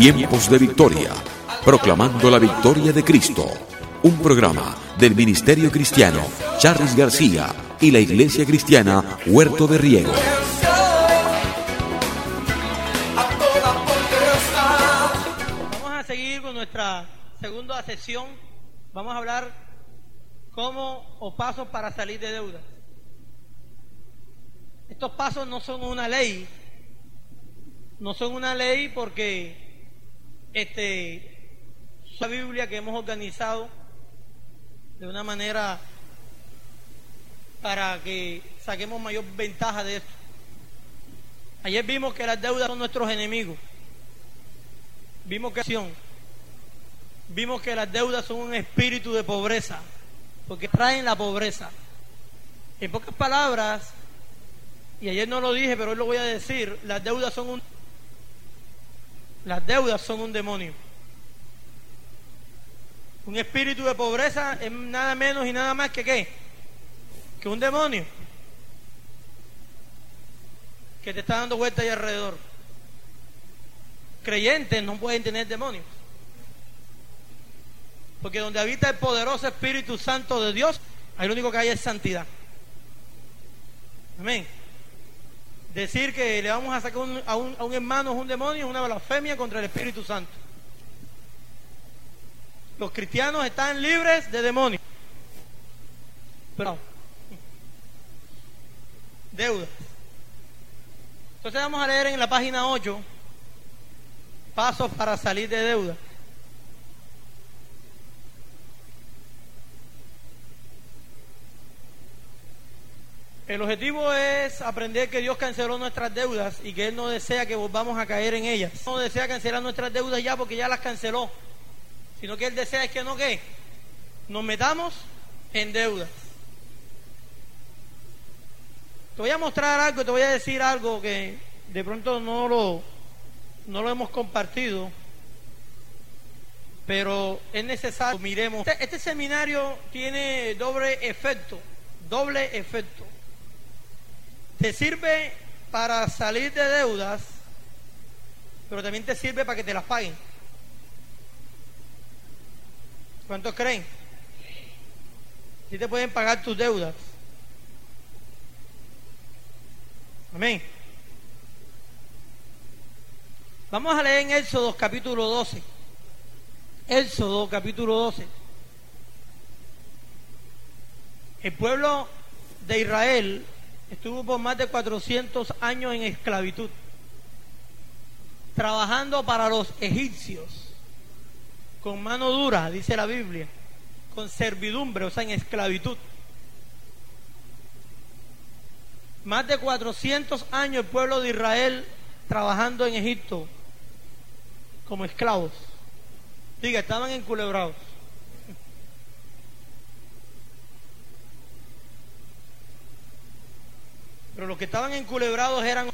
Tiempos de Victoria, proclamando la victoria de Cristo. Un programa del Ministerio Cristiano Charles García y la Iglesia Cristiana Huerto de Riego. Vamos a seguir con nuestra segunda sesión. Vamos a hablar cómo o pasos para salir de deudas. Estos pasos no son una ley. No son una ley porque es la Biblia que hemos organizado de una manera para que saquemos mayor ventaja de esto. Ayer vimos que las deudas son nuestros enemigos. Vimos que las deudas son un espíritu de pobreza, porque traen la pobreza. En pocas palabras, y ayer no lo dije, pero hoy lo voy a decir, las deudas son un demonio. Un espíritu de pobreza es nada menos y nada más que ¿qué? Que un demonio que te está dando vueltas ahí alrededor. Creyentes no pueden tener demonios, porque donde habita el poderoso Espíritu Santo de Dios, ahí lo único que hay es santidad. Amén. Decir que le vamos a sacar a un hermano es un demonio, es una blasfemia contra el Espíritu Santo. Los cristianos están libres de demonios. Pero deudas. Entonces vamos a leer en la página 8 pasos para salir de deuda. El objetivo es aprender que Dios canceló nuestras deudas y que Él no desea que volvamos a caer en ellas. No desea cancelar nuestras deudas ya porque ya las canceló, sino que Él desea es que no ¿qué? Nos metamos en deudas. Te voy a mostrar algo, te voy a decir algo que de pronto no lo hemos compartido, pero es necesario que miremos. Este seminario tiene doble efecto. Te sirve para salir de deudas, pero también te sirve para que te las paguen. ¿Cuántos creen? Sí te pueden pagar tus deudas. Amén. Vamos a leer en Éxodo capítulo 12. Éxodo capítulo 12. El pueblo de Israel estuvo por más de 400 años en esclavitud, trabajando para los egipcios, con mano dura, dice la Biblia, con servidumbre, o sea, en esclavitud. Más de 400 años el pueblo de Israel trabajando en Egipto como esclavos. Diga, estaban enculebrados. Pero los que estaban enculebrados eran...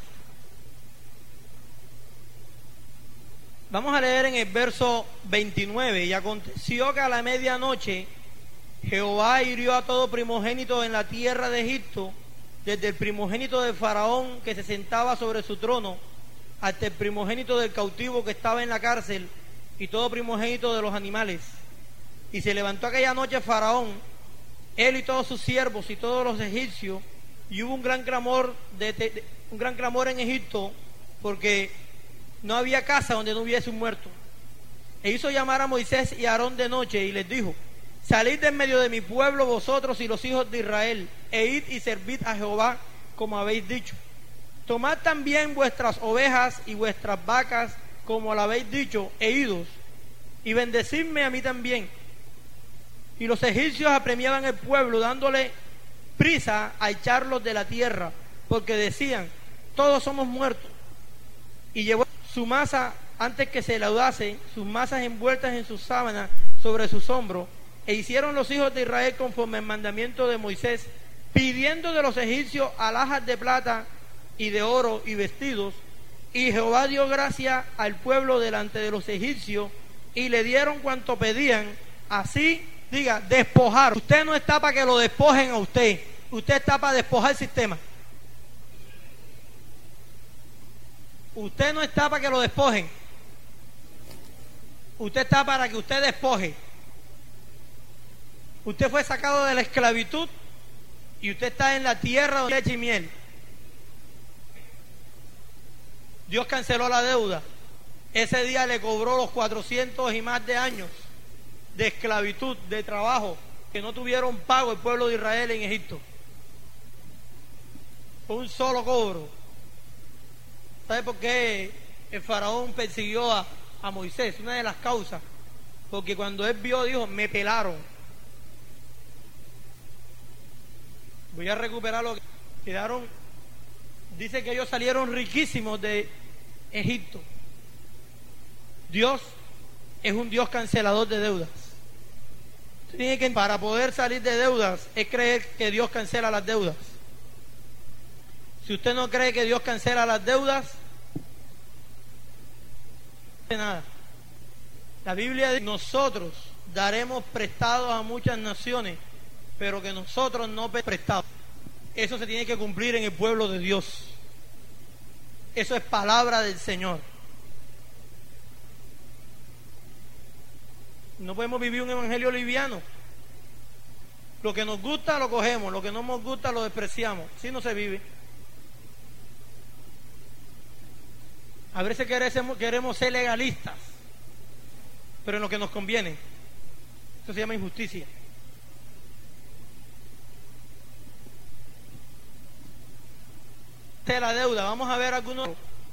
Vamos a leer en el verso 29. Y aconteció que a la medianoche Jehová hirió a todo primogénito en la tierra de Egipto, desde el primogénito de Faraón que se sentaba sobre su trono, hasta el primogénito del cautivo que estaba en la cárcel, y todo primogénito de los animales. Y se levantó aquella noche Faraón, él y todos sus siervos y todos los egipcios, y hubo un gran clamor en Egipto, porque no había casa donde no hubiese un muerto. E hizo llamar a Moisés y a Aarón de noche y les dijo: salid de en medio de mi pueblo vosotros y los hijos de Israel, e id y servid a Jehová como habéis dicho. Tomad también vuestras ovejas y vuestras vacas como lo habéis dicho, e idos, y bendecidme a mí también. Y los egipcios apremiaban el pueblo, dándole prisa a echarlos de la tierra, porque decían: todos somos muertos. Y llevó su masa antes que se laudase, sus masas envueltas en sus sábanas sobre sus hombros. E hicieron los hijos de Israel conforme al mandamiento de Moisés, pidiendo de los egipcios alhajas de plata y de oro y vestidos. Y Jehová dio gracia al pueblo delante de los egipcios, y le dieron cuanto pedían. Así, diga, despojar. Usted no está para que lo despojen a usted, usted está para despojar el sistema. Usted no está para que lo despojen. Usted está para que usted despoje. Usted fue sacado de la esclavitud y usted está en la tierra de leche y miel. Dios canceló la deuda. Ese día le cobró los 400 y más de años de esclavitud, de trabajo, que no tuvieron pago el pueblo de Israel en Egipto. Fue un solo cobro. ¿Sabe por qué el faraón persiguió a Moisés? Una de las causas. Porque cuando él vio, dijo, me pelaron. Voy a recuperar lo que quedaron. Dice que ellos salieron riquísimos de Egipto. Dios es un Dios cancelador de deudas. Tiene que, para poder salir de deudas, es creer que Dios cancela las deudas. Si usted no cree que Dios cancela las deudas, no hace nada. La Biblia dice, nosotros daremos prestados a muchas naciones, pero que nosotros no prestamos. Eso se tiene que cumplir en el pueblo de Dios. Eso es palabra del Señor. No podemos vivir un evangelio liviano. Lo que nos gusta lo cogemos, lo que no nos gusta lo despreciamos. Así no se vive. A veces queremos ser legalistas, pero en lo que nos conviene. Eso se llama injusticia. De la deuda, vamos a ver algunos.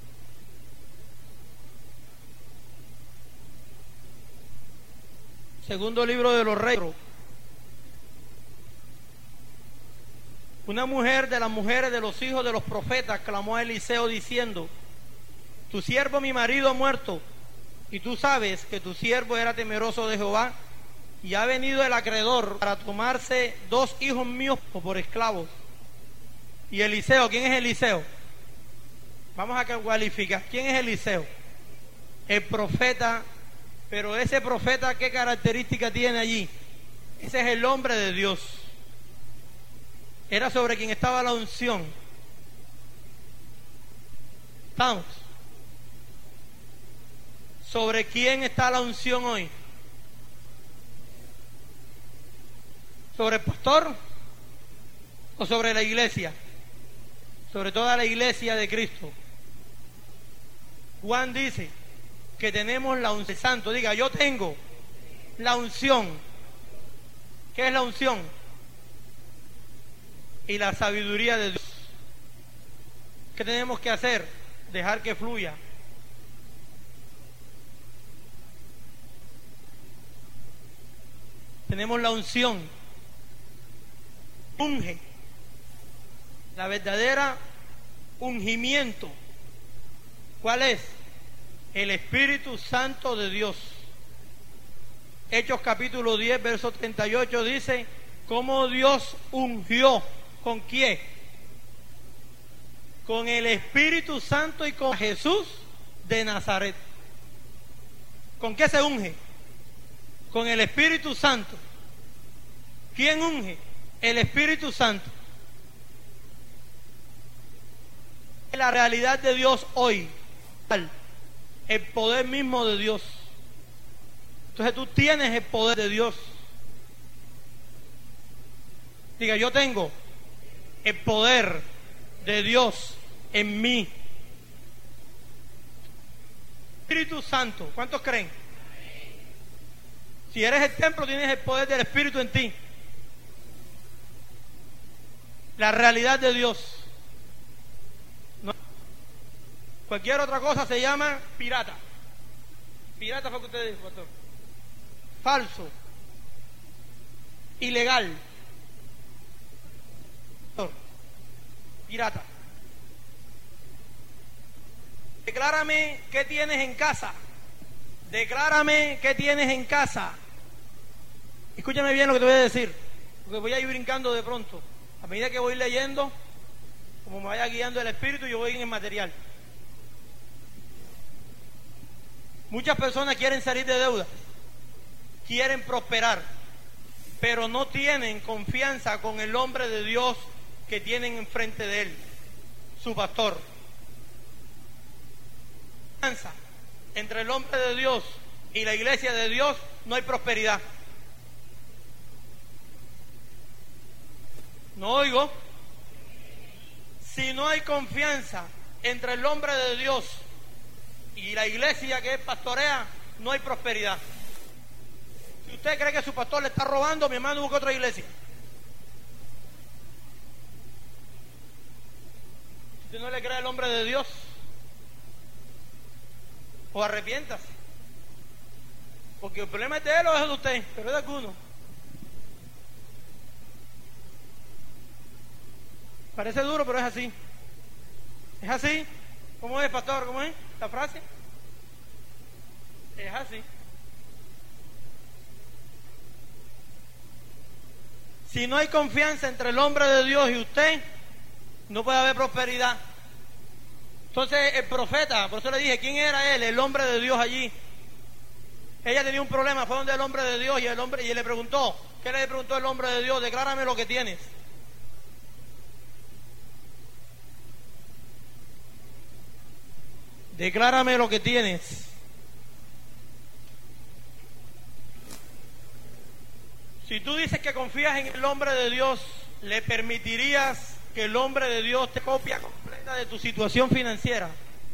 Segundo libro de los Reyes. Una mujer de las mujeres de los hijos de los profetas clamó a Eliseo diciendo: tu siervo mi marido ha muerto, y tú sabes que tu siervo era temeroso de Jehová, y ha venido el acreedor para tomarse 2 hijos míos por esclavos. Y Eliseo, ¿quién es Eliseo? Vamos a cualificar. ¿Quién es Eliseo? El profeta. Pero ese profeta, ¿qué característica tiene allí? Ese es el hombre de Dios. Era sobre quien estaba la unción. ¿Estamos? ¿Sobre quién está la unción hoy? ¿Sobre el pastor o sobre la iglesia? Sobre toda la iglesia de Cristo. Juan dice que tenemos la unción. Santo, diga, yo tengo la unción. ¿Qué es la unción? Y la sabiduría de Dios. ¿Qué tenemos que hacer? Dejar que fluya. Tenemos la unción. Unge. La verdadera ungimiento. ¿Cuál es? El Espíritu Santo de Dios. Hechos capítulo 10, verso 38 dice: cómo Dios ungió. ¿Con quién? Con el Espíritu Santo y con Jesús de Nazaret. ¿Con qué se unge? Con el Espíritu Santo. ¿Quién unge? El Espíritu Santo. La realidad de Dios hoy. El poder mismo de Dios. Entonces tú tienes el poder de Dios. Diga, yo tengo el poder de Dios en mí. Espíritu Santo, ¿cuántos creen? Si eres el templo, tienes el poder del Espíritu en ti. La realidad de Dios. No. Cualquier otra cosa se llama pirata. Pirata fue lo que usted dijo, pastor. Falso. Ilegal. Pirata. Declárame qué tienes en casa. Declárame qué tienes en casa. Escúchame bien lo que te voy a decir, porque voy a ir brincando de pronto. A medida que voy leyendo, como me vaya guiando el Espíritu, yo voy en el material. Muchas personas quieren salir de deudas, quieren prosperar, pero no tienen confianza con el hombre de Dios que tienen enfrente de él, su pastor. Confianza entre el hombre de Dios y la iglesia de Dios, no hay prosperidad. No oigo. Si no hay confianza entre el hombre de Dios y la iglesia que él pastorea, no hay prosperidad. Si usted cree que su pastor le está robando, mi hermano, busque otra iglesia. Si usted no le cree al hombre de Dios, o arrepiéntase. Porque el problema es de él o es de usted, pero es de alguno. Parece duro, pero es así. ¿Es así? ¿Cómo es, pastor? ¿Cómo es la frase? Es así. Si no hay confianza entre el hombre de Dios y usted, no puede haber prosperidad. Entonces el profeta, por eso le dije, ¿quién era él? El hombre de Dios allí. Ella tenía un problema, fue donde el hombre de Dios y él le preguntó, ¿qué le preguntó el hombre de Dios? Declárame lo que tienes. Declárame lo que tienes. Si tú dices que confías en el hombre de Dios, ¿le permitirías que el hombre de Dios te copia completa de tu situación financiera?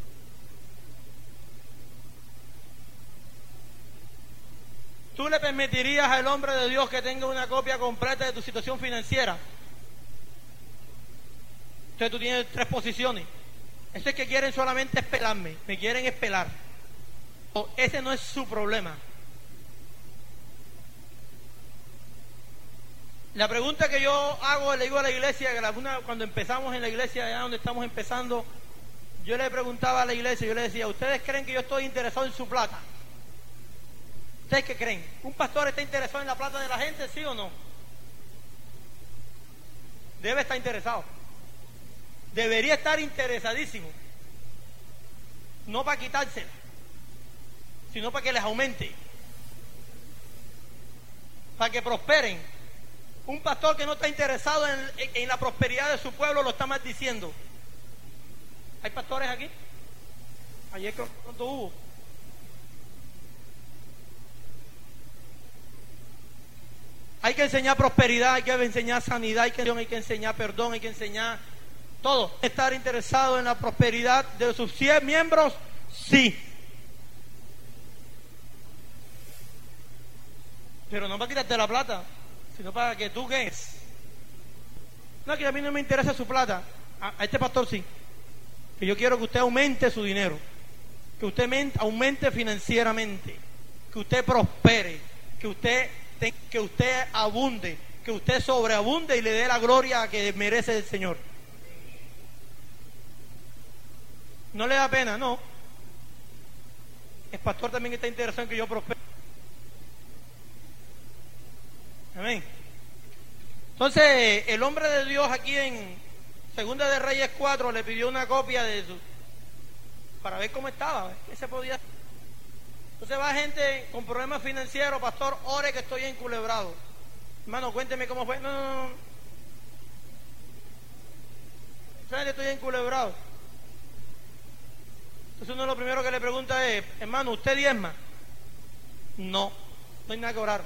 ¿Tú le permitirías al hombre de Dios que tenga una copia completa de tu situación financiera? Entonces tú tienes 3 posiciones. Eso es que quieren solamente espelarme, me quieren espelar. Ese no es su problema. La pregunta que yo hago, le digo a la iglesia, cuando empezamos en la iglesia, allá donde estamos empezando, yo le preguntaba a la iglesia, yo le decía, ¿ustedes creen que yo estoy interesado en su plata? ¿Ustedes qué creen? ¿Un pastor está interesado en la plata de la gente, sí o no? Debe estar interesado. Debería estar interesadísimo. No para quitársela, sino para que les aumente, para que prosperen. Un pastor que no está interesado en la prosperidad de su pueblo lo está maldiciendo. ¿Hay pastores aquí? Ayer cuánto hubo. Hay que enseñar prosperidad, hay que enseñar sanidad, hay que enseñar perdón, hay que enseñar todo. ¿Estar interesado en la prosperidad de sus 100 miembros? Sí. Pero no para quitarte la plata, sino para que tú ganes. No, que a mí no me interesa su plata. A este pastor sí. Que yo quiero que usted aumente su dinero. Que usted aumente financieramente. Que usted prospere. Que usted abunde. Que usted sobreabunde y le dé la gloria que merece el Señor. ¿No le da pena? No. El pastor también está interesado en que yo prospere. Amén. Entonces, el hombre de Dios aquí en Segunda de Reyes 4 le pidió una copia de su, para ver cómo estaba, qué se podía. Entonces va gente con problemas financieros, pastor, ore que estoy enculebrado. Hermano, cuénteme cómo fue. No. Estoy enculebrado. Entonces uno de lo primero que le pregunta es, hermano, ¿usted diezma? No hay nada que orar.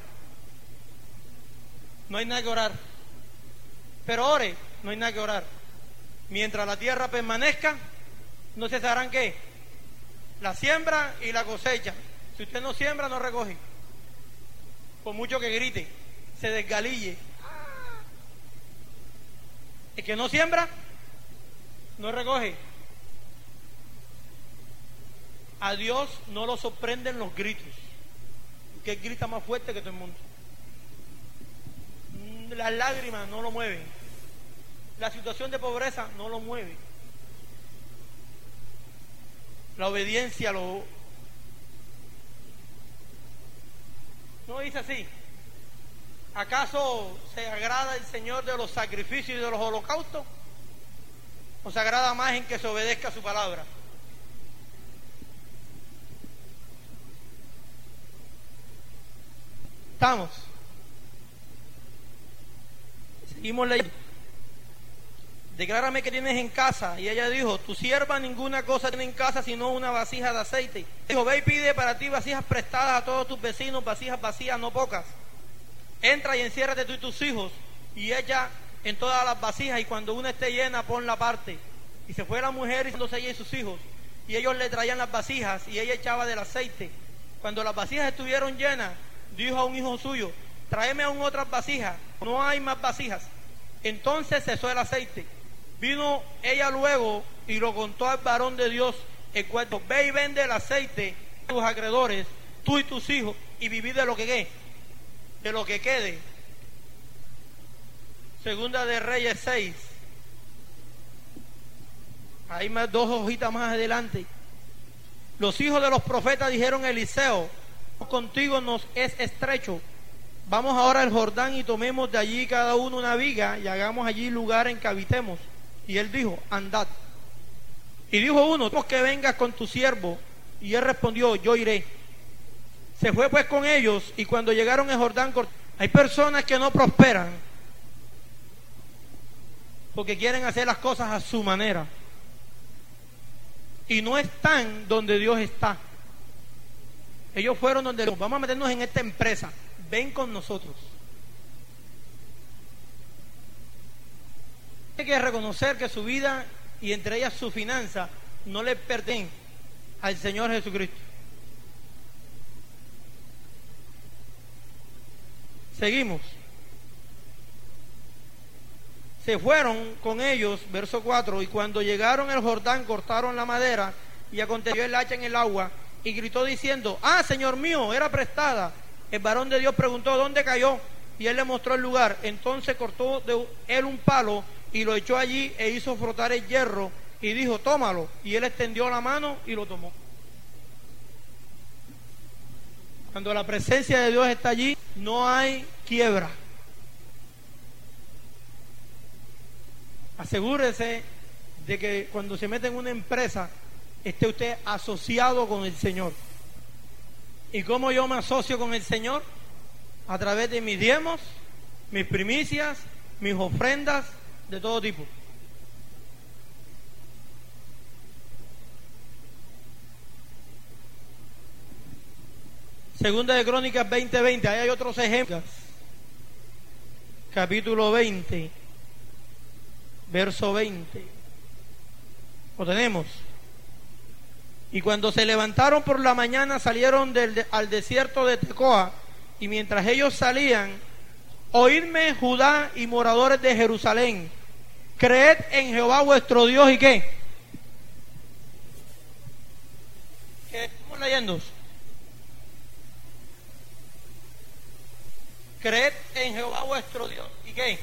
No hay nada que orar. Pero ore, no hay nada que orar. Mientras la tierra permanezca, no se harán ¿qué? La siembra y la cosecha. Si usted no siembra, no recoge. Por mucho que grite, se desgalille. El que no siembra, no recoge. A Dios no lo sorprenden los gritos, que Él grita más fuerte que todo el mundo. Las lágrimas no lo mueven. La situación de pobreza no lo mueve. La obediencia no dice así. ¿Acaso se agrada el Señor de los sacrificios y de los holocaustos? ¿O se agrada más en que se obedezca su palabra? Estamos. Seguimos leyendo. declárame qué tienes en casa. Y ella dijo, tu sierva ninguna cosa tiene en casa sino una vasija de aceite. Dijo, ve y pide para ti vasijas prestadas a todos tus vecinos, vasijas vacías, no pocas. Entra y enciérrate tú y tus hijos y echa en todas las vasijas, y cuando una esté llena, ponla aparte. Y se fue la mujer y ella y sus hijos, y ellos le traían las vasijas y ella echaba del aceite. Cuando las vasijas estuvieron llenas, dijo a un hijo suyo, tráeme aún otras vasijas, no hay más vasijas. Entonces cesó el aceite. Vino ella luego y lo contó al varón de Dios, el cual dijo, ve y vende el aceite a tus acreedores, tú y tus hijos, y vivid de lo que quede, de lo que quede. Segunda de Reyes 6. Hay más 2 hojitas más adelante. Los hijos de los profetas dijeron a Eliseo, contigo nos es estrecho. Vamos ahora al Jordán y tomemos de allí cada uno una viga y hagamos allí lugar en que habitemos. Y él dijo, andad. Y dijo uno, que vengas con tu siervo. Y él respondió, yo iré. Se fue pues con ellos, y cuando llegaron al Jordán, hay personas que no prosperan porque quieren hacer las cosas a su manera y no están donde Dios está. Ellos fueron donde Dios, vamos a meternos en esta empresa, ven con nosotros. Hay que reconocer que su vida, y entre ellas su finanza, no le pertenecen al Señor Jesucristo. Seguimos. Se fueron con ellos, verso 4, y cuando llegaron al Jordán cortaron la madera, y aconteció el hacha en el agua, y gritó diciendo, ah, Señor mío, era prestada. El varón de Dios preguntó, ¿dónde cayó? Y él le mostró el lugar. Entonces cortó de él un palo y lo echó allí e hizo frotar el hierro, y dijo, tómalo. Y él extendió la mano y lo tomó. Cuando la presencia de Dios está allí, no hay quiebra. Asegúrese de que cuando se mete en una empresa, esté usted asociado con el Señor. ¿Y cómo yo me asocio con el Señor? A través de mis diezmos, mis primicias, mis ofrendas de todo tipo. Segunda de Crónicas 20:20, ahí hay otros ejemplos. Capítulo 20, verso 20. Lo tenemos. Y cuando se levantaron por la mañana, salieron al desierto de Tecoa, y mientras ellos salían, oídme Judá y moradores de Jerusalén, creed en Jehová vuestro Dios, ¿y qué? ¿Qué estamos leyendo? Creed en Jehová vuestro Dios, ¿y qué?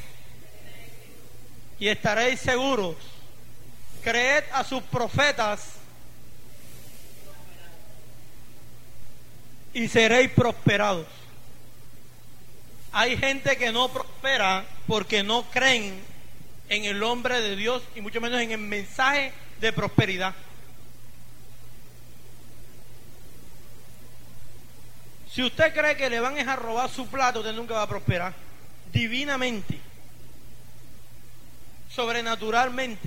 Y estaréis seguros. Creed a sus profetas y seréis prosperados. Hay gente que no prospera porque no creen en el hombre de Dios y mucho menos en el mensaje de prosperidad. Si usted cree que le van a robar su plato, usted nunca va a prosperar. Divinamente, sobrenaturalmente,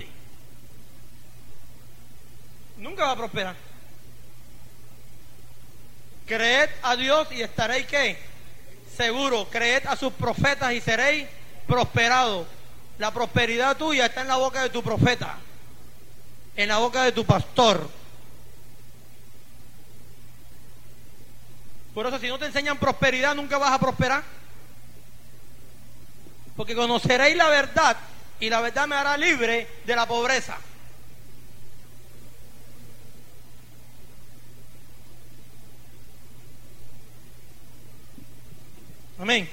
nunca va a prosperar. Creed a Dios y estaréis ¿qué? Seguro. Creed a sus profetas y seréis prosperados. La prosperidad tuya está en la boca de tu profeta, en la boca de tu pastor. Por eso, si no te enseñan prosperidad, nunca vas a prosperar. Porque conoceréis la verdad y la verdad me hará libre de la pobreza. Amén.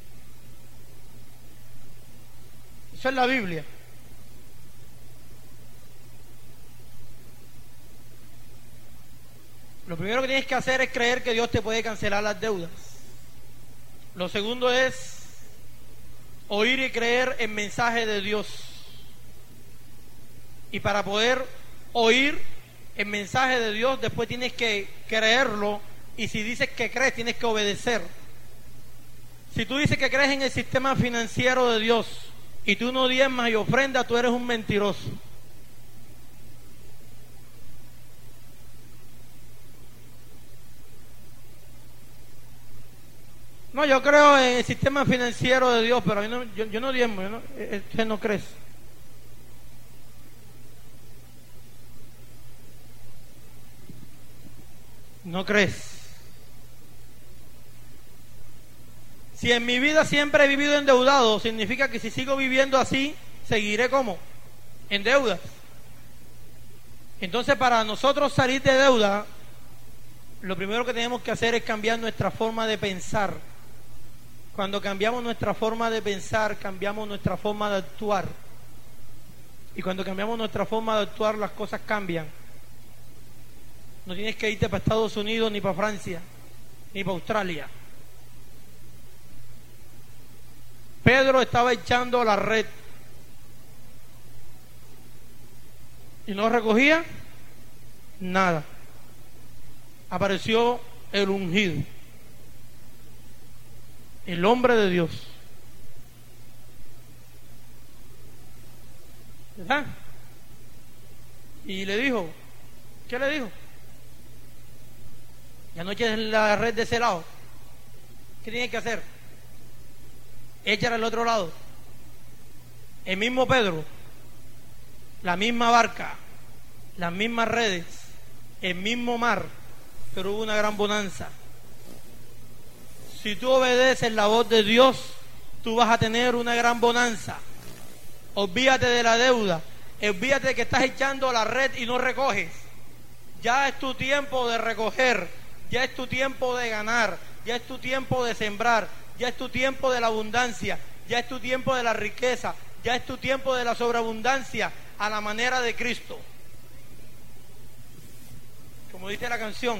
Eso es la Biblia. Lo primero que tienes que hacer es creer que Dios te puede cancelar las deudas. Lo segundo es oír y creer el mensaje de Dios. Y para poder oír el mensaje de Dios, después tienes que creerlo. Y si dices que crees, tienes que obedecer. Si tú dices que crees en el sistema financiero de Dios y tú no diezmas y ofrendas, tú eres un mentiroso. No, yo creo en el sistema financiero de Dios, pero yo no diezmo, usted no cree. No crees. Si en mi vida siempre he vivido endeudado, significa que si sigo viviendo así, seguiré como en deudas. Entonces, para nosotros salir de deuda, lo primero que tenemos que hacer es cambiar nuestra forma de pensar. Cuando cambiamos nuestra forma de pensar, cambiamos nuestra forma de actuar. Y cuando cambiamos nuestra forma de actuar, las cosas cambian. No tienes que irte para Estados Unidos, ni para Francia, ni para Australia. Pedro estaba echando la red y no recogía nada. Apareció el ungido, el hombre de Dios, ¿verdad? Y le dijo, ¿qué le dijo? Ya no eches la red de ese lado. ¿Qué tienes que hacer? Échala al otro lado. El mismo Pedro, la misma barca, las mismas redes, el mismo mar, pero hubo una gran bonanza. Si tú obedeces la voz de Dios, tú vas a tener una gran bonanza. Olvídate de la deuda, olvídate de que estás echando la red y no recoges. Ya es tu tiempo de recoger, ya es tu tiempo de ganar, ya es tu tiempo de sembrar, ya es tu tiempo de la abundancia, ya es tu tiempo de la riqueza, ya es tu tiempo de la sobreabundancia a la manera de Cristo. Como dice la canción,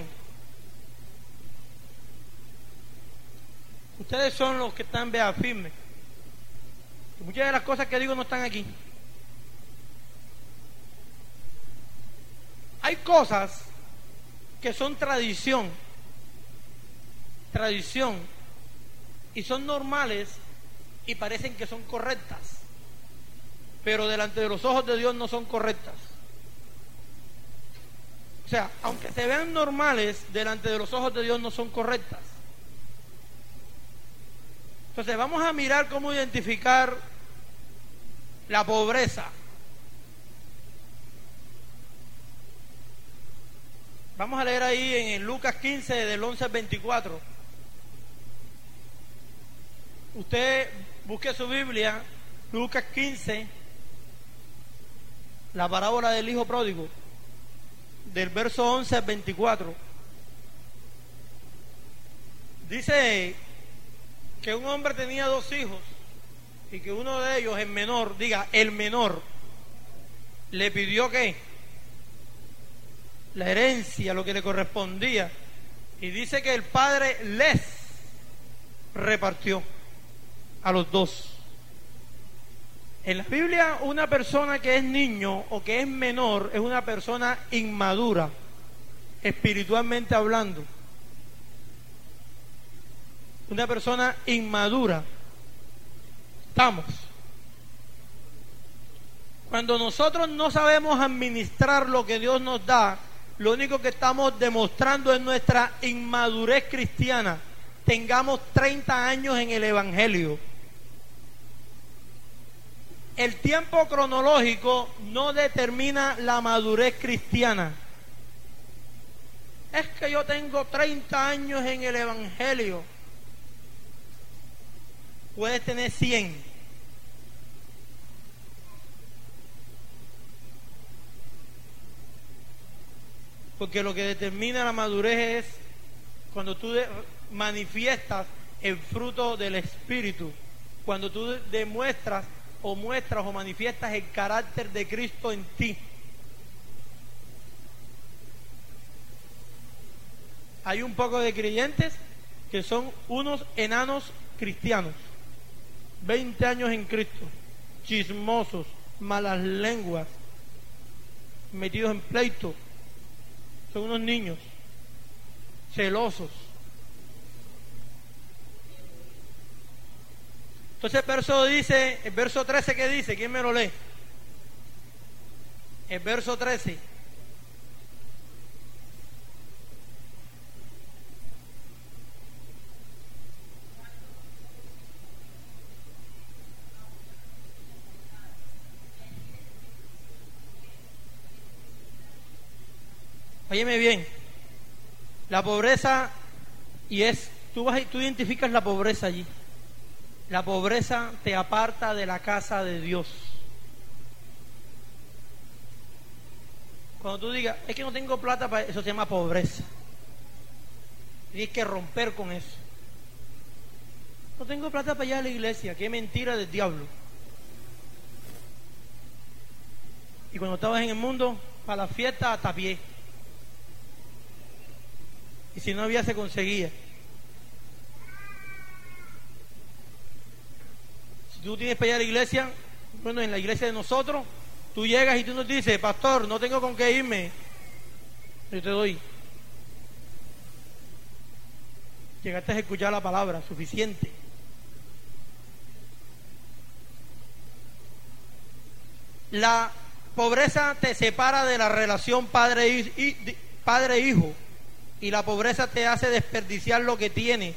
ustedes son los que están firmes. Muchas de las cosas que digo no están aquí. Hay cosas que son tradición, y son normales y parecen que son correctas, pero delante de los ojos de Dios no son correctas. O sea, aunque se vean normales, delante de los ojos de Dios no son correctas. Entonces vamos a mirar cómo identificar la pobreza. Vamos a leer ahí en Lucas 15 del 11 al 24. Usted busque su Biblia, Lucas 15, la parábola del hijo pródigo, del verso 11 al 24. Dice que un hombre tenía 2 hijos y que uno de ellos, el menor, le pidió ¿qué? La herencia, lo que le correspondía, y dice que el padre les repartió a los 2. En la Biblia, una persona que es niño o que es menor es una persona inmadura, espiritualmente hablando. Una persona inmadura. Estamos. Cuando nosotros no sabemos administrar lo que Dios nos da, lo único que estamos demostrando es nuestra inmadurez cristiana. Tengamos 30 años en el Evangelio. El tiempo cronológico no determina la madurez cristiana. Es que yo tengo 30 años en el Evangelio. Puedes tener 100. Porque lo que determina la madurez es cuando tú manifiestas el fruto del Espíritu, cuando tú demuestras o muestras o manifiestas el carácter de Cristo en ti. Hay un poco de creyentes que son unos enanos cristianos, 20 años en Cristo, chismosos, malas lenguas, metidos en pleito, son unos niños celosos. Entonces el verso 13, ¿qué dice? ¿Quién me lo lee? El verso 13. Óyeme bien, la pobreza, tú identificas la pobreza allí. La pobreza te aparta de la casa de Dios. Cuando tú digas, es que no tengo plata para eso, se llama pobreza. Tienes que romper con eso. No tengo plata para ir a la iglesia, qué mentira del diablo. Y cuando estabas en el mundo, para la fiesta hasta a pie. Y si no había, se conseguía. Si tú tienes para ir a la iglesia, bueno, en la iglesia de nosotros, tú llegas y tú nos dices, pastor, no tengo con qué irme, yo te doy. Llegaste a escuchar la palabra, suficiente. La pobreza te separa de la relación padre-hijo, y la pobreza te hace desperdiciar lo que tienes.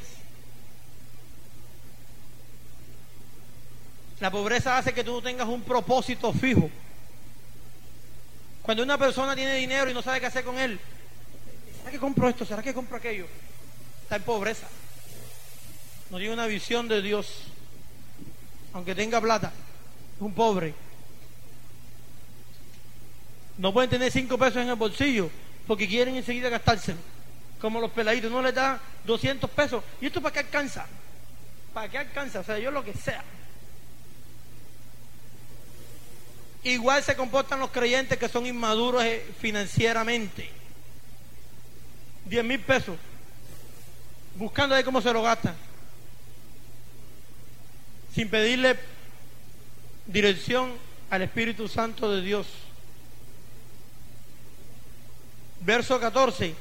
La pobreza hace que tú no tengas un propósito fijo. Cuando una persona tiene dinero y no sabe qué hacer con él, ¿será que compro esto? ¿Será que compro aquello? Está en pobreza. No tiene una visión de Dios. Aunque tenga plata, es un pobre. No pueden tener 5 pesos en el bolsillo porque quieren enseguida gastárselo. Como los peladitos, no les da 200 pesos. ¿Y esto para qué alcanza? ¿Para qué alcanza? O sea, yo lo que sea. Igual se comportan los creyentes que son inmaduros financieramente. 10,000 pesos. Buscando de cómo se lo gastan. Sin pedirle dirección al Espíritu Santo de Dios. Verso 14.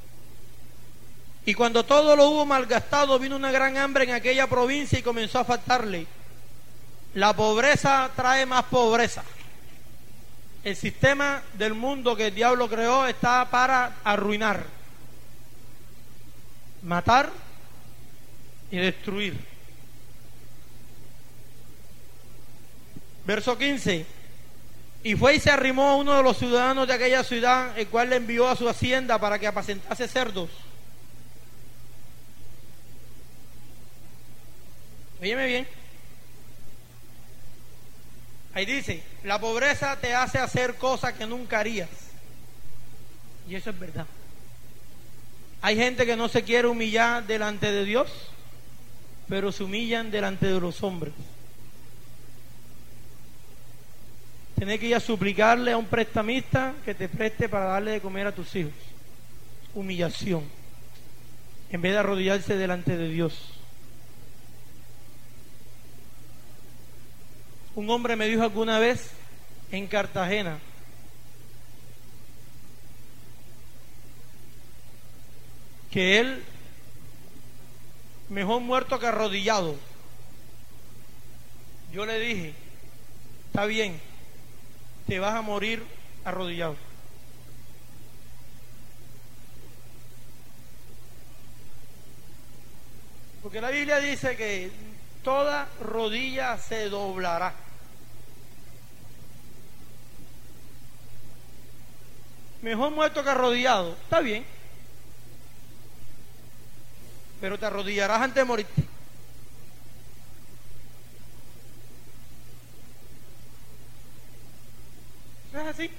Y cuando todo lo hubo malgastado, vino una gran hambre en aquella provincia y comenzó a faltarle. La pobreza trae más pobreza. El sistema del mundo que el diablo creó está para arruinar, matar y destruir. Verso 15. Y fue y se arrimó a uno de los ciudadanos de aquella ciudad, el cual le envió a su hacienda para que apacentase cerdos. Óyeme bien. Ahí dice, la pobreza te hace hacer cosas que nunca harías. Y eso es verdad. Hay gente que no se quiere humillar delante de Dios, pero se humillan delante de los hombres. Tienes que ir a suplicarle a un prestamista que te preste para darle de comer a tus hijos. Humillación. En vez de arrodillarse delante de Dios. Un hombre me dijo alguna vez en Cartagena, que él mejor muerto que arrodillado. Yo le dije, está bien, te vas a morir arrodillado. Porque la Biblia dice que toda rodilla se doblará. Mejor muerto que arrodillado, está bien. Pero te arrodillarás antes de morirte. ¿No es así?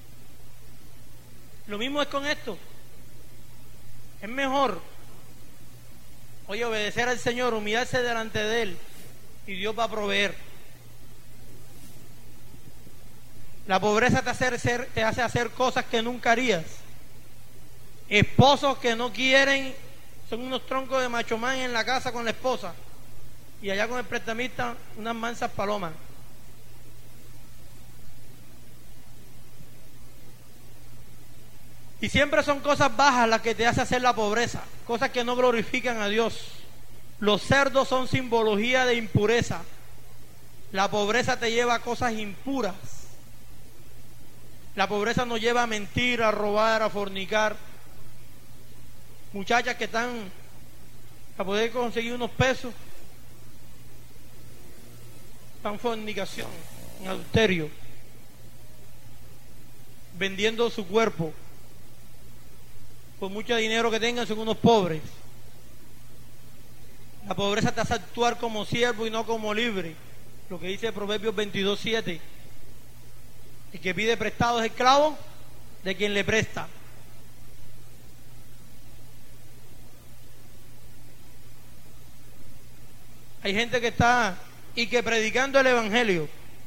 Lo mismo es con esto. Es mejor, oye, obedecer al Señor, humillarse delante de Él, y Dios va a proveer. La pobreza te hace hacer cosas que nunca harías. Esposos que no quieren, son unos troncos de machomán en la casa con la esposa, y allá con el prestamista unas mansas palomas. Y siempre son cosas bajas las que te hace hacer la pobreza, cosas que no glorifican a Dios. Los cerdos son simbología de impureza. La pobreza te lleva a cosas impuras. La pobreza nos lleva a mentir, a robar, a fornicar. Muchachas que están a poder conseguir unos pesos, están en fornicación, en adulterio, vendiendo su cuerpo por mucho dinero que tengan, son unos pobres. La pobreza te hace actuar como siervo y no como libre, lo que dice Proverbios 22:7. El que pide prestado es esclavo de quien le presta. Hay gente que está predicando el evangelio,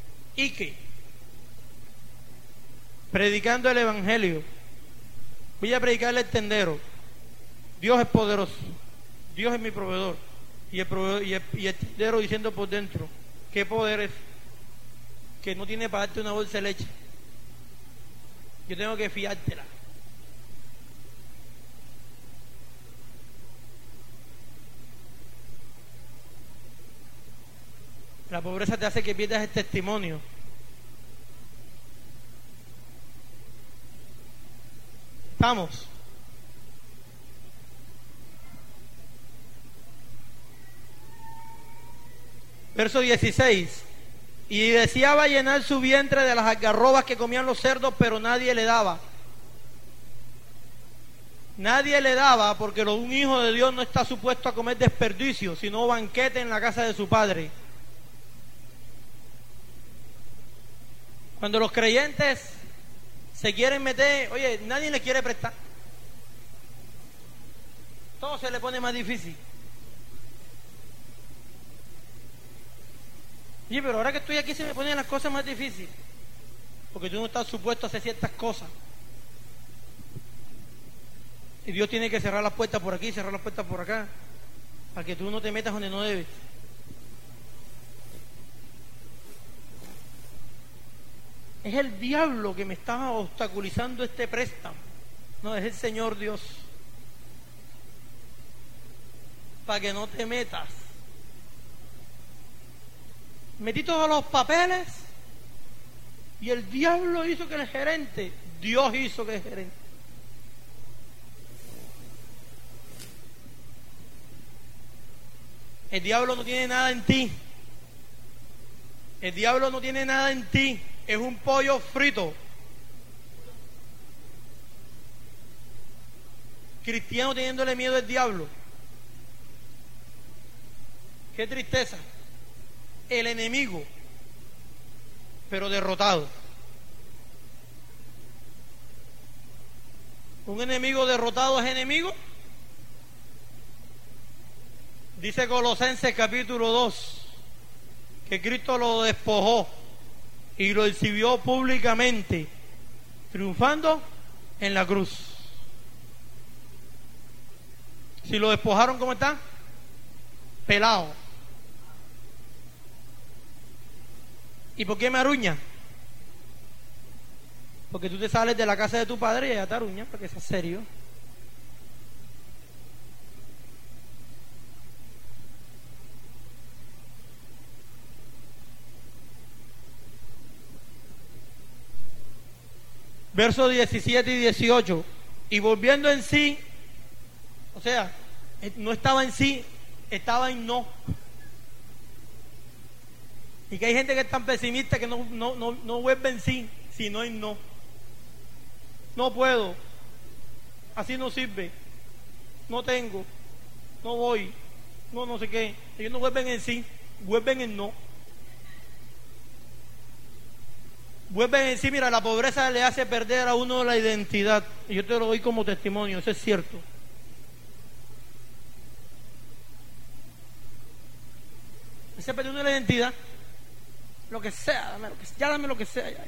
predicando el evangelio. Voy a predicarle el tendero. Dios es poderoso, Dios es mi proveedor. Y el tendero diciendo por dentro, ¿qué poder es? Que no tiene para darte una bolsa de leche. Yo tengo que fiártela. La pobreza te hace que pierdas el testimonio. ¿Estamos? Verso 16. Y deseaba llenar su vientre de las algarrobas que comían los cerdos, pero nadie le daba. Nadie le daba porque un hijo de Dios no está supuesto a comer desperdicio, sino banquete en la casa de su padre. Cuando los creyentes se quieren meter, oye, nadie le quiere prestar. Todo se le pone más difícil. Oye, pero ahora que estoy aquí se me ponen las cosas más difíciles. Porque tú no estás supuesto a hacer ciertas cosas. Y Dios tiene que cerrar las puertas por aquí, cerrar las puertas por acá, para que tú no te metas donde no debes. Es el diablo que me está obstaculizando este préstamo. No, es el Señor Dios. Para que no te metas. Metí todos los papeles y el diablo hizo que el gerente, Dios hizo que el gerente. El diablo no tiene nada en ti. El diablo no tiene nada en ti. Es un pollo frito. Cristiano teniéndole miedo al diablo. Qué tristeza. El enemigo, pero derrotado. Un enemigo derrotado es enemigo. Dice Colosenses capítulo 2 que Cristo lo despojó y lo exhibió públicamente, triunfando en la cruz. Si lo despojaron, ¿cómo está? Pelado. ¿Y por qué me aruña? Porque tú te sales de la casa de tu padre y ella te aruña, para que seas serio. Versos 17 y 18. Y volviendo en sí, o sea, no estaba en sí, estaba en no. Y que hay gente que es tan pesimista que no vuelve en sí, sino en no. No puedo, así no sirve, no tengo, no voy, no sé qué. Ellos no vuelven en sí, vuelven en no. Vuelven en sí. Mira, la pobreza le hace perder a uno la identidad. Y yo te lo doy como testimonio, eso es cierto. Se perdió una identidad. Lo que sea, dame lo que sea. Ya.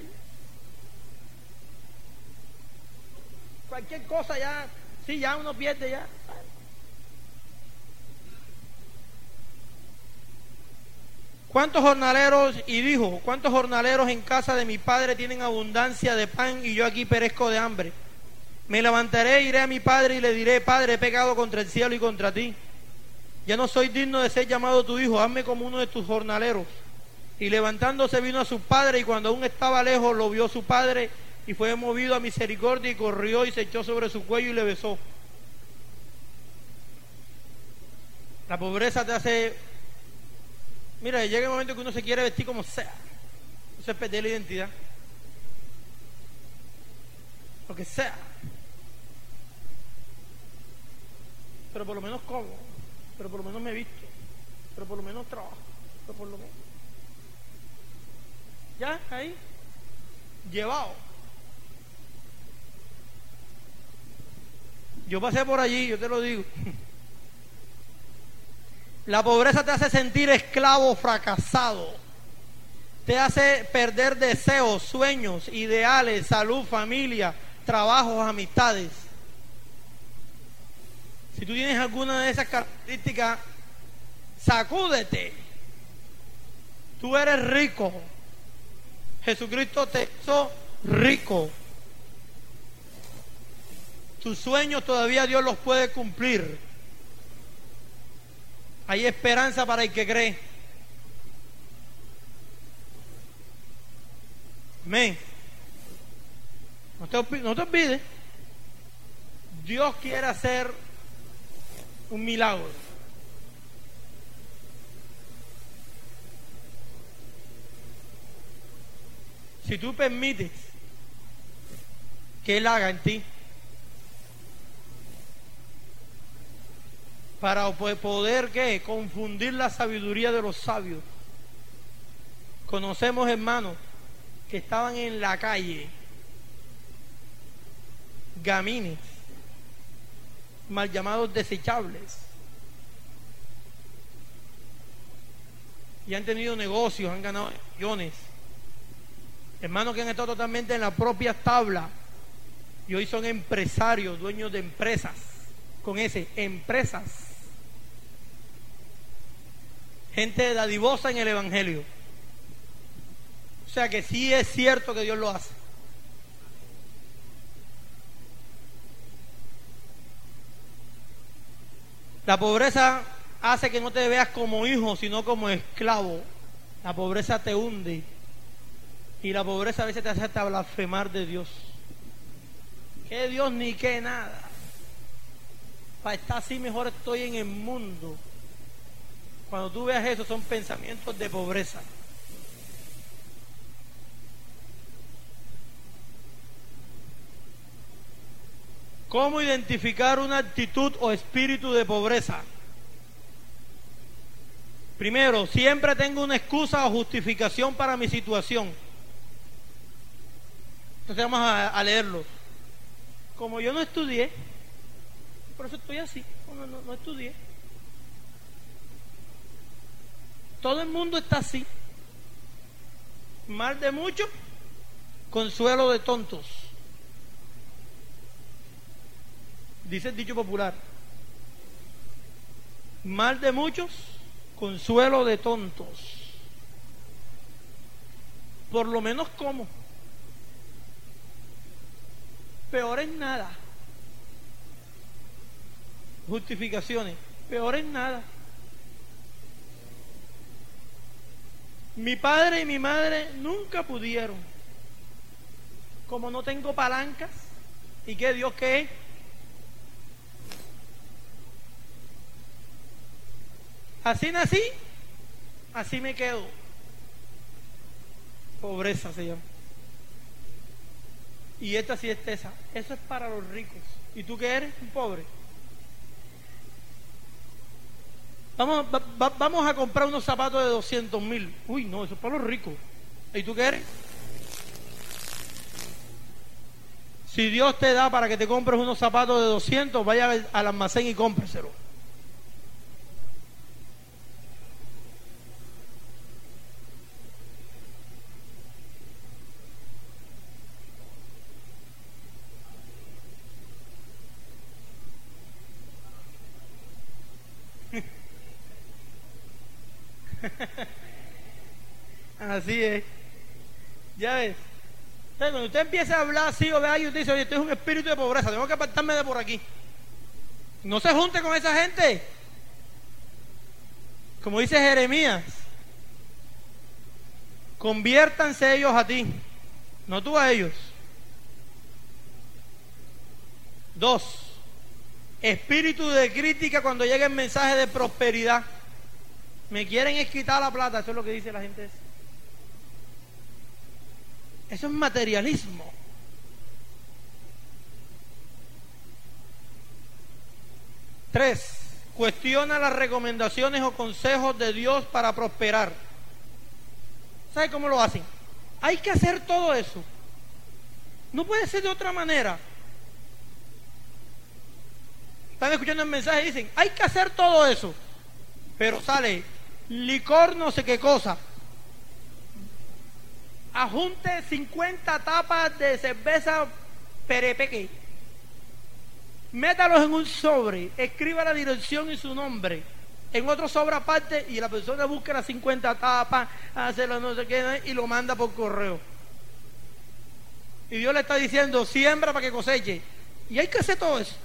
Cualquier cosa ya, sí, ya uno pierde ya. ¿Cuántos jornaleros? Y dijo, ¿cuántos jornaleros en casa de mi padre tienen abundancia de pan y yo aquí perezco de hambre? Me levantaré, iré a mi padre y le diré, Padre, he pecado contra el cielo y contra ti. ya no soy digno de ser llamado tu hijo, hazme como uno de tus jornaleros. Y levantándose vino a su padre, y cuando aún estaba lejos lo vio su padre, y fue movido a misericordia, y corrió y se echó sobre su cuello y le besó. La pobreza te hace... Mira, llega el momento que uno se quiere vestir como sea. Eso es perder la identidad. Lo que sea. Pero por lo menos como. Pero por lo menos me visto. Pero por lo menos trabajo. Pero por lo menos. Ya, ahí. Llevado. Yo pasé por allí, yo te lo digo. La pobreza te hace sentir esclavo, fracasado. Te hace perder deseos, sueños, ideales, salud, familia, trabajos, amistades. Si tú tienes alguna de esas características, sacúdete. Tú eres rico. Jesucristo te hizo rico. Tus sueños todavía Dios los puede cumplir. Hay esperanza para el que cree. Amén. No te olvides. Dios quiere hacer un milagro. Si tú permites que Él haga en ti, para poder ¿qué? Confundir la sabiduría de los sabios. Conocemos hermanos que estaban en la calle, gamines, mal llamados desechables, y han tenido negocios, han ganado millones. Hermanos que han estado totalmente en la propia tabla y hoy son empresarios, dueños de empresas, con ese, empresas. Gente dadivosa en el evangelio. O sea que sí es cierto que Dios lo hace. La pobreza hace que no te veas como hijo, sino como esclavo. La pobreza te hunde. Y la pobreza a veces te hace hasta blasfemar de Dios. Que Dios ni que nada. Para estar así mejor estoy en el mundo. Cuando tú veas eso, son pensamientos de pobreza. ¿Cómo identificar una actitud o espíritu de pobreza? Primero, siempre tengo una excusa o justificación para mi situación. Entonces vamos a leerlo. Como yo no estudié, por eso estoy así. No estudié. Todo el mundo está así. Mal de muchos, consuelo de tontos. Dice el dicho popular. Mal de muchos, consuelo de tontos. Por lo menos como. Peor es nada. Justificaciones. Peor es nada. Mi padre y mi madre nunca pudieron. Como no tengo palancas, ¿y qué Dios qué es? Así nací, así me quedo. Pobreza se llama. Y esta sí es esa. Eso es para los ricos. ¿Y tú qué eres? Un pobre. Vamos a comprar unos zapatos de 200,000. Uy, no, eso es para los ricos. ¿Y tú qué eres? Si Dios te da para que te compres unos zapatos de 200, vaya al almacén y cómpreselo. Así es. Ya ves. Entonces, cuando usted empieza a hablar así o vea y usted dice, oye, esto es un espíritu de pobreza, tengo que apartarme de por aquí. No se junte con esa gente. Como dice Jeremías, conviértanse ellos a ti, no tú a ellos. 2, espíritu de crítica cuando llega el mensaje de prosperidad. Me quieren es quitar la plata, eso es lo que dice la gente. Eso es materialismo. 3, cuestiona las recomendaciones o consejos de Dios para prosperar. ¿Sabe cómo lo hacen? Hay que hacer todo eso. No puede ser de otra manera. Están escuchando el mensaje y dicen, hay que hacer todo eso. Pero sale licor no sé qué cosa. Ajunte 50 tapas de cerveza perepeque. Métalos en un sobre, escriba la dirección y su nombre en otro sobre aparte y la persona busca las 50 tapas, hace lo no sé qué y lo manda por correo. Y Dios le está diciendo, siembra para que coseche. Y hay que hacer todo eso.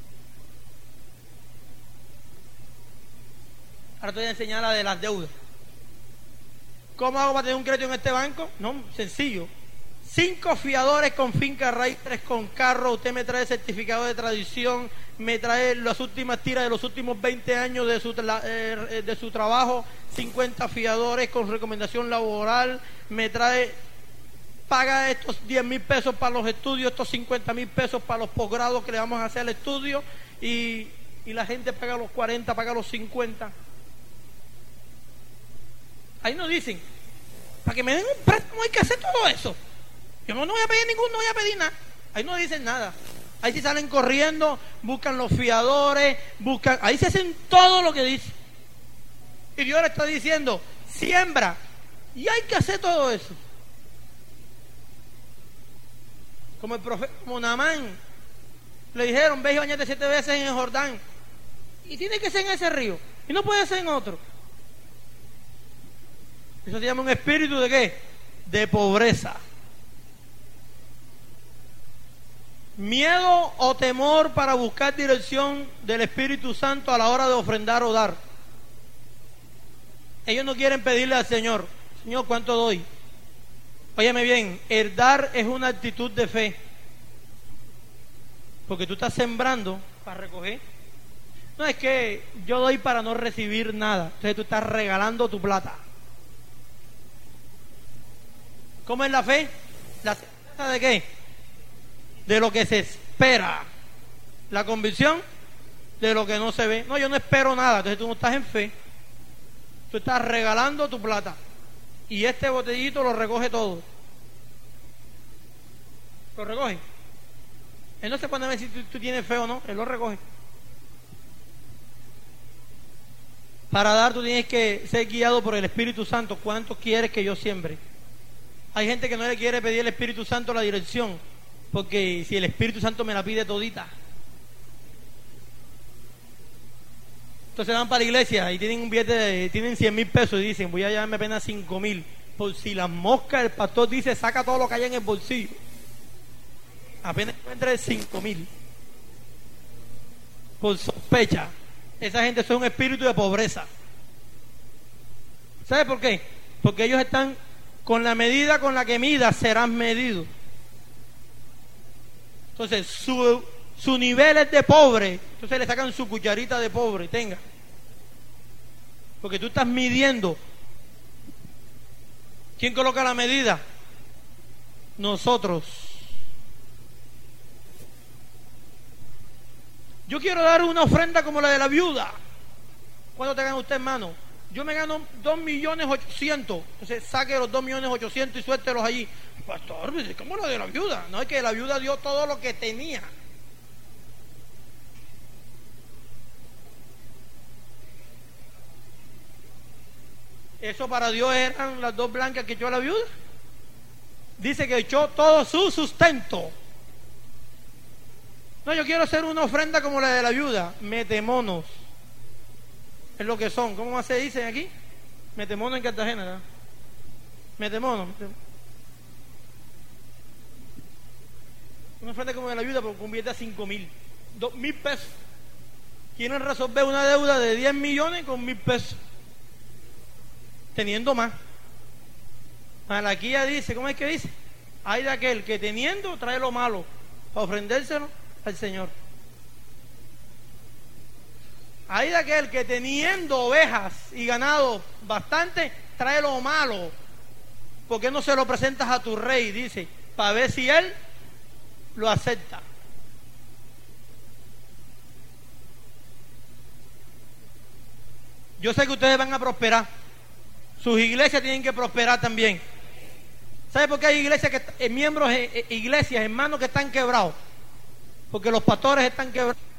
Ahora te voy a enseñar la de las deudas. ¿Cómo hago para tener un crédito en este banco? No, sencillo. 5 fiadores con finca raíz, 3 con carro. Usted me trae certificado de tradición, me trae las últimas tiras de los últimos 20 años de su trabajo, 50 fiadores con recomendación laboral, me trae, paga estos 10,000 pesos para los estudios, estos 50,000 pesos para los posgrados que le vamos a hacer al estudio, y la gente paga los 40, paga los 50. Ahí nos dicen, para que me den un préstamo hay que hacer todo eso. Yo no voy a pedir ninguno, no voy a pedir nada. Ahí no dicen nada. Ahí sí salen corriendo, buscan los fiadores, ahí se hacen todo lo que dice. Y Dios le está diciendo, siembra. Y hay que hacer todo eso. Como el profeta, como Naamán, le dijeron, ve y bañate 7 veces en el Jordán. Y tiene que ser en ese río. Y no puede ser en otro. Eso se llama un espíritu de ¿qué? De pobreza. Miedo o temor para buscar dirección del Espíritu Santo a la hora de ofrendar o dar. Ellos no quieren pedirle al Señor, Señor, ¿cuánto doy? Óyeme bien, el dar es una actitud de fe. Porque tú estás sembrando para recoger. No es que yo doy para no recibir nada. Entonces tú estás regalando tu plata. ¿Cómo es la fe? ¿La certeza de qué? De lo que se espera. La convicción de lo que no se ve. No, yo no espero nada. Entonces tú no estás en fe. Tú estás regalando tu plata. Y este botellito lo recoge todo. Lo recoge. Él no se pone a ver si tú tienes fe o no. Él lo recoge. Para dar tú tienes que ser guiado por el Espíritu Santo. ¿Cuánto quieres que yo siembre? Hay gente que no le quiere pedir al Espíritu Santo la dirección, porque si el Espíritu Santo me la pide todita. Entonces van para la iglesia y tienen un billete, tienen 100,000 pesos y dicen, voy a llevarme apenas 5,000. Por si las moscas, el pastor dice, saca todo lo que haya en el bolsillo. Apenas encuentra 5,000. Por sospecha. Esa gente es un espíritu de pobreza. ¿Sabe por qué? Porque ellos están con la medida con la que midas serán medidos. Entonces su nivel es de pobre. Entonces le sacan su cucharita de pobre. Tenga. Porque tú estás midiendo. ¿Quién coloca la medida? Nosotros. Yo quiero dar una ofrenda como la de la viuda. ¿Cuánto te gana usted, hermano? Yo me gano 2.800.000. Entonces saque los 2.800.000 y suéltelos allí. Pastor, ¿cómo lo de la viuda? No, es que la viuda dio todo lo que tenía. Eso para Dios eran las 2 blancas que echó la viuda. Dice que echó todo su sustento. No, yo quiero hacer una ofrenda como la de la viuda. Metemonos. Es lo que son. ¿Cómo más se dicen aquí? Metemonos en Cartagena, ¿verdad? Metemonos. Una ofrenda como la de la viuda, pero convierte a 5,000. 2,000 pesos. Quieren resolver una deuda de 10 millones con 1,000 pesos. teniendo más. Malaquías dice, ¿cómo es que dice? Hay de aquel que teniendo trae lo malo para ofrendérselo al Señor. Hay de aquel que teniendo ovejas y ganado bastante trae lo malo. ¿Por qué no se lo presentas a tu rey? Dice, para ver si él lo acepta. Yo sé que ustedes van a prosperar. Sus iglesias tienen que prosperar también. ¿Sabe por qué hay iglesias miembros, iglesias, hermanos que están quebrados? Porque los pastores están quebrados.